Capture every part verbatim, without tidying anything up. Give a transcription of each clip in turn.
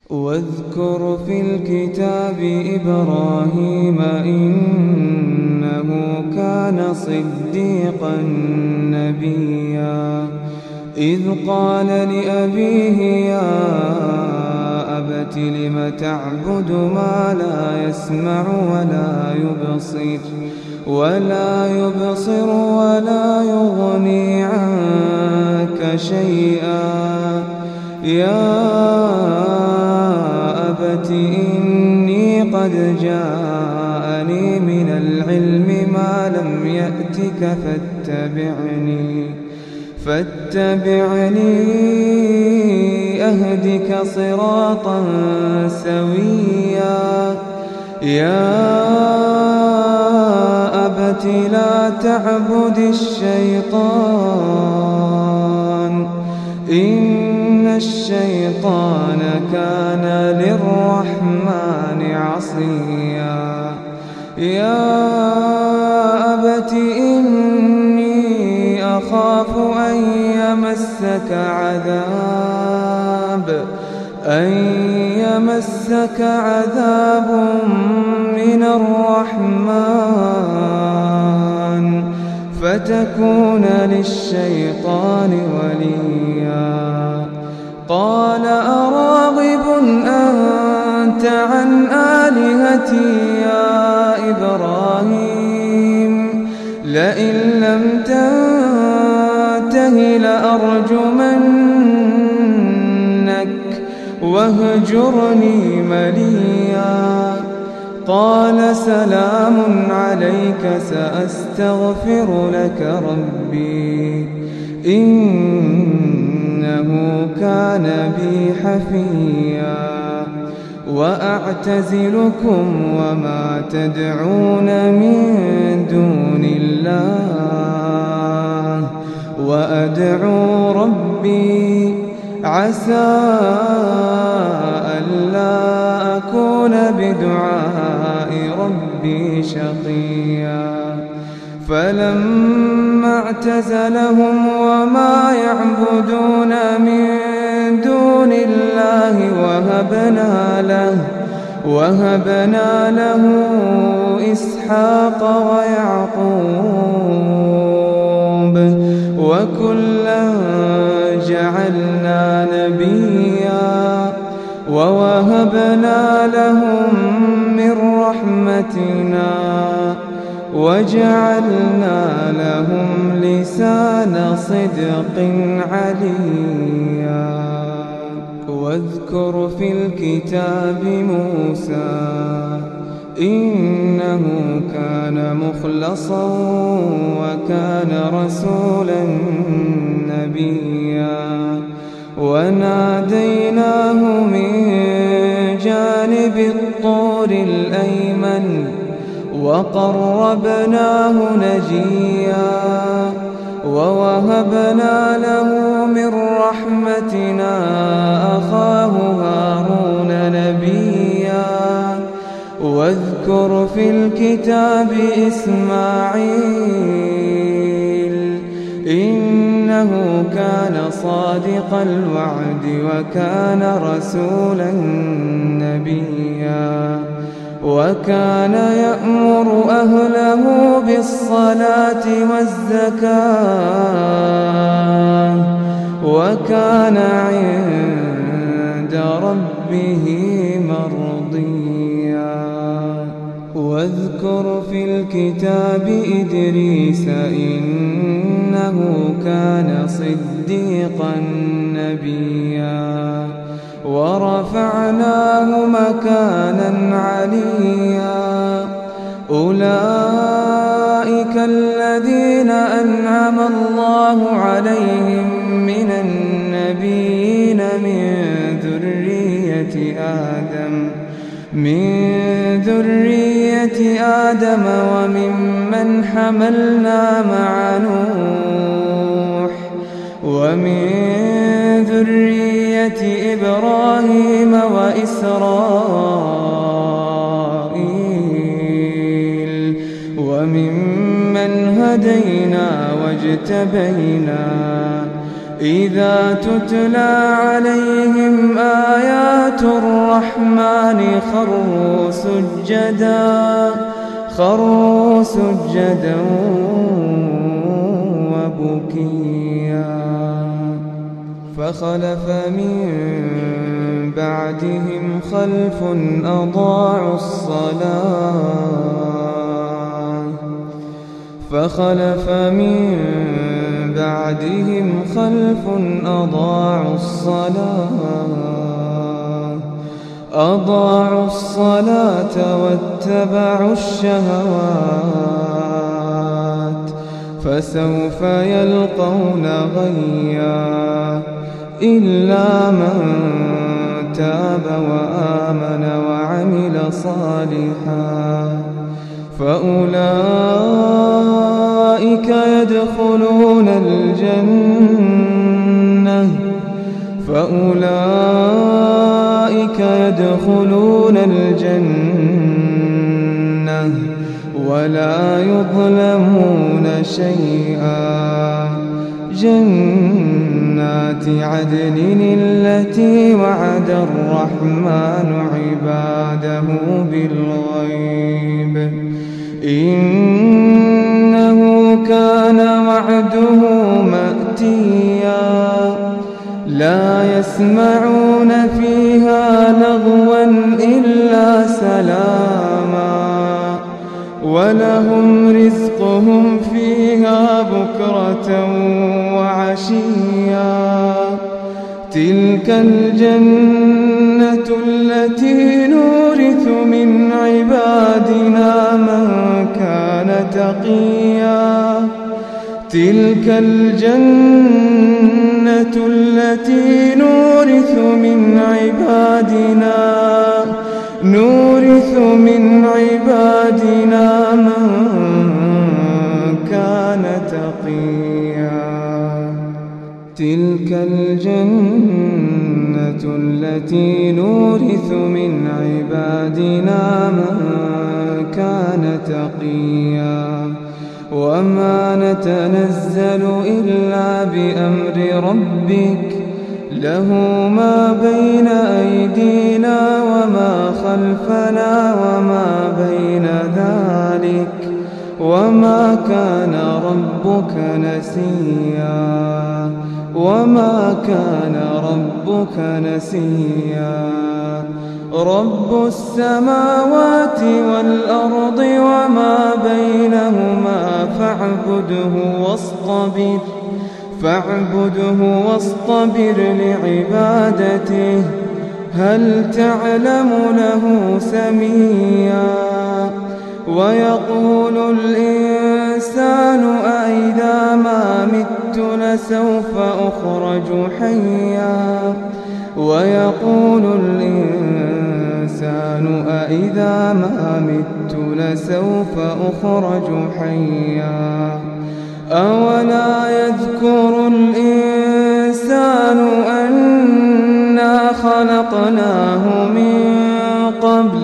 واذكر في الكتاب إبراهيم إنه كان صديقا نبيا إذ قال لأبيه يا أبت لم تعبد ما لا يسمع ولا يبصر ولا يبصر ولا يغني عنك شيئا يا أبت إني قد جاءني من العلم ما لم يأتك فاتبعني فاتبعني أهدك صراطا سويا يا أبت لا تعبد الشيطان إن الشيطان كان للرحمن عصيا يا أبت إني أخاف أن يمسك عذاب أن يمسك عذاب من الرحمن فتكون للشيطان وليا قال أراغب أنت عن آلهتي يا إبراهيم لئن لم تنته لأرجمنك واهجرني مليا قال سلام عليك سأستغفر لك ربي إنه كان بي حفيا وأعتزلكم وما تدعون من دون الله وأدعو ربي عسى ألا أكون بدعاء ربي شقيا فلما اعتزلهم وما يعبدون من دون الله وهبنا له وهبنا له إسحاق ويعقوب وكلا جعلنا نبيا ووهبنا لهم من رحمتنا وجعلنا لهم لسان صدق عليا واذكر في الكتاب موسى إنه كان مخلصا وكان رسولا نبيا وناديناه من جانب الطور الأيمن وقربناه نجيا ووهبنا له من رحمتنا أخاه هارون نبيا واذكر في الكتاب إسماعيل إنه كان صادق الوعد وكان رسولا نبيا وكان يأمر أهله بالصلاة والزكاة وكان عند ربه مرضيا واذكر في الكتاب إدريس إنه كان صديقا نبيا ورفعناه مكانا عليا أولئك الذين أنعم الله عليهم من النبيين من ذرية آدم من ذرية آدم وممن حملنا مع نوح ومن ذرية إبراهيم وإسرائيل وممن هدينا واجتبينا إذا تتلى عليهم آيات الرحمن خروا سجدا خروا سجدا وبكيا فخلف من بعدهم خلف أضاعوا الصلاة فخلف من بعدهم خلف أضاعوا الصلاة أضاعوا الصلاة واتبعوا الشهوات فسوف يلقون غيا إلا من تاب وآمن وعمل صالحا فأولئك يدخلون الجنة فأولئك يدخلون الجنة ولا يظلمون شيئا جنات عدن التي وعد الرحمن عباده بالغيب إنه كان وعده مأتيا لا يسمعون فيها لغوا إلا سلاما ولهم رزقهم فيها بكرة وعشيا تلك الجنة التي نورث من عبادنا من كان تقيا تلك الجنة التي نورث من عبادنا نورث من عبادنا من كان تقيا تلك الجنة التي نورث من عبادنا من كان تقيا وما نتنزل إلا بأمر ربك له ما بين أيدينا وما خلفنا وما بين ذلك وما كان ربك نسيا وما كان ربك نسيا رب السماوات والأرض وما بينهما فاعبده واصطبر فاعبده واصطبر لعبادته هل تعلم له سميا ويقول الإنسان أإذا ما مت لسوف أخرج حيا ويقول الإنسان أإذا ما مت لسوف أخرج حيا أولا يذكر الإنسان أنا خلقناه من قبل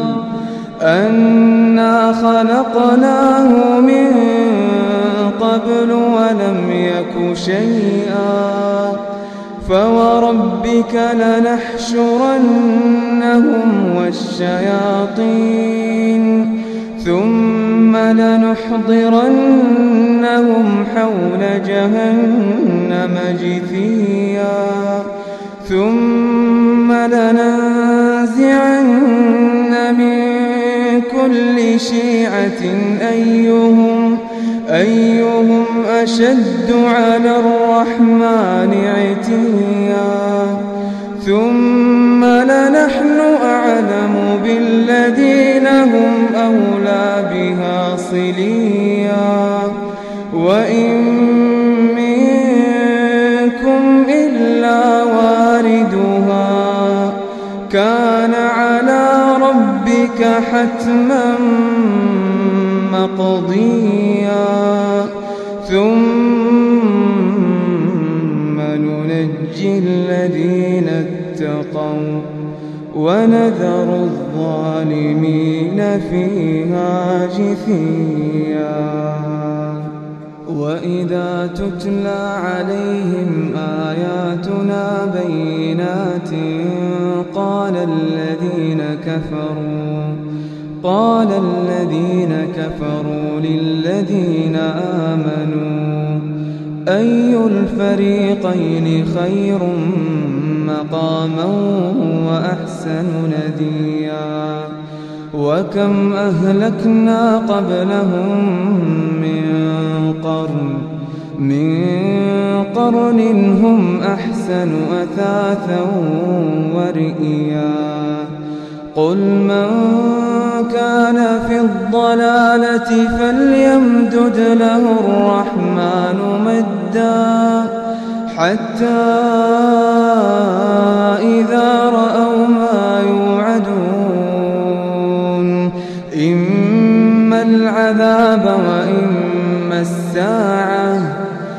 أنا خلقناه من قبل ولم يك شيئا فوربك لنحشرنهم والشياطين ثم لنحضرنهم حول جهنم جثيا ثم لننزعن من كل شيعة أيهم أيهم أشد على الرحمن عتيا ثم لنحن أعلم بالذين هم أولى بها صليا وإن منكم إلا واردها كان على ربك حتما مقضيا ثم ننجي الذين اتقوا ونذر الظالمين فيها جثيا وإذا تتلى عليهم آياتنا بينات قال الذين كفروا قال الذين كفروا للذين آمنوا أي الفريقين خير مقاما وأحسن نديا وكم أهلكنا قبلهم من قرن من قرن هم أحسن أثاثا ورئيا قل من كان في الضلالة فليمدد له الرحمن مدا حتى إذا رأوا ما يوعدون إما العذاب وإما الساعة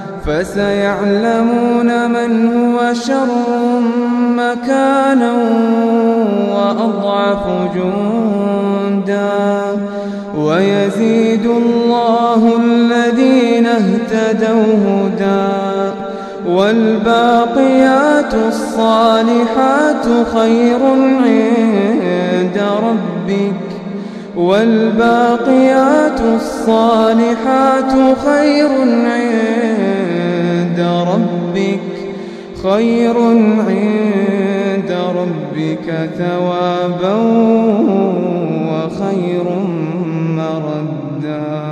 فسيعلمون من هو شر مكانا وأضعف جندا ويزيد الله الذين اهتدوا هدى والباقيات الصالحات خير عند ربك والباقيات الصالحات خير عند ربك خير عند ربك ثوابا وخير مردا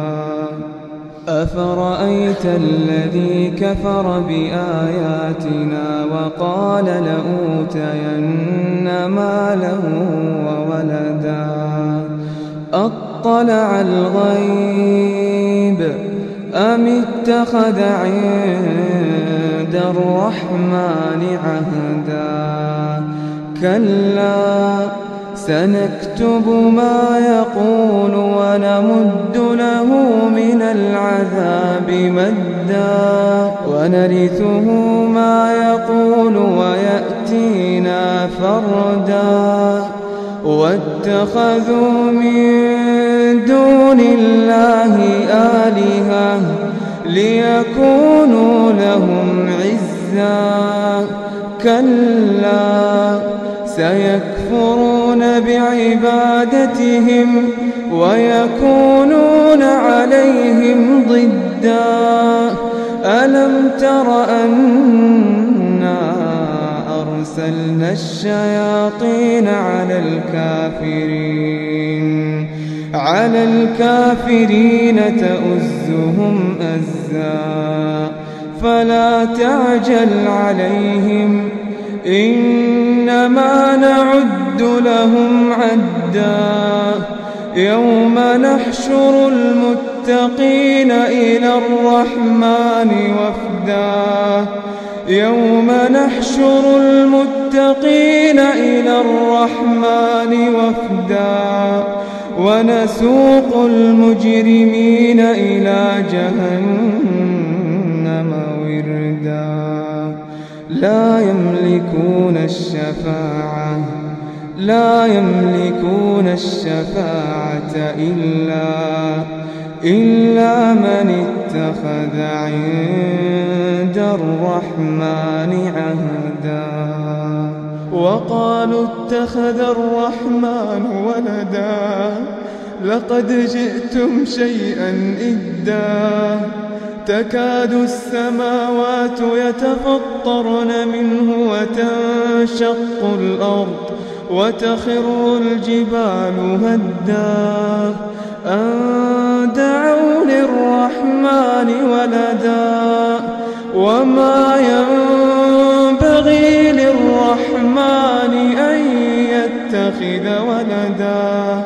أفرأيت الذي كفر بآياتنا وقال لأوتين مالا وولدا أطلع الغيب أم اتخذ عند الرحمن عهدا كلا سنكتب ما يقول ونمد له من العذاب مدا ونرثه ما يقول ويأتينا فردا واتخذوا من دون الله آلهة ليكونوا لهم عزا كلا سيكفرون بعبادتهم ويكونون عليهم ضدا ألم تر أنا أرسلنا الشياطين على الكافرين على الكافرين تؤزهم أزا فلا تعجل عليهم إنما نعد لهم عدا يوم نحشر المتقين إلى الرحمن وفدا يوم نحشر المتقين إلى الرحمن وفدا ونسوق المجرمين إلى جهنم وردا لا يملكون الشفاعة لا يملكون الشفاعة إلا إلا من اتخذ عند الرحمن عهدا وقالوا اتخذ الرحمن ولدا لقد جئتم شيئا إدا تكاد السماوات يتفطرن منه وتنشق الأرض وتخر الجبال هدا أن دعوا للرحمن ولدا وما ينبغي للرحمن أن يتخذ ولدا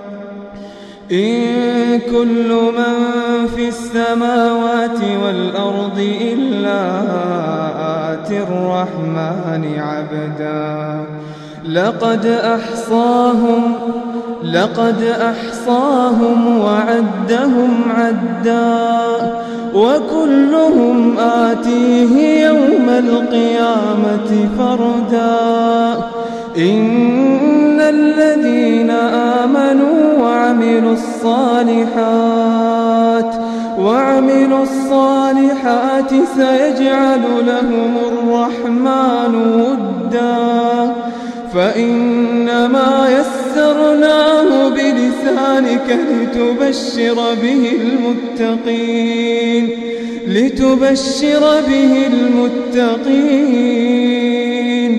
إن كل من في السماوات والأرض إلا آتي الرحمن عبدا لقد أحصاهم لقد أحصاهم وعدهم عدا وكلهم آتيه يوم القيامة فردا إن الذين آمنوا وعملوا وعملوا الصالحات وعملوا الصالحات سيجعل لهم الرحمن ودا فإنما يسرناه بلسانك لتبشر به المتقين لتبشر به المتقين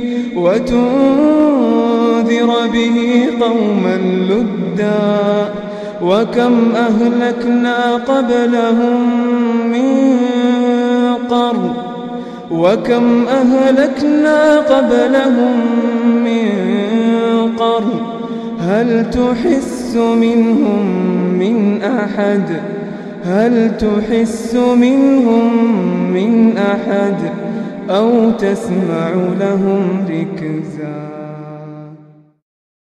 وتنذر به قوما لدا وكم أهلكنا قبلهم من قرن وكم أهلكنا قبلهم من قرن هل تحس منهم من أحد هل تحس منهم من أحد أو تسمع لهم ركزا.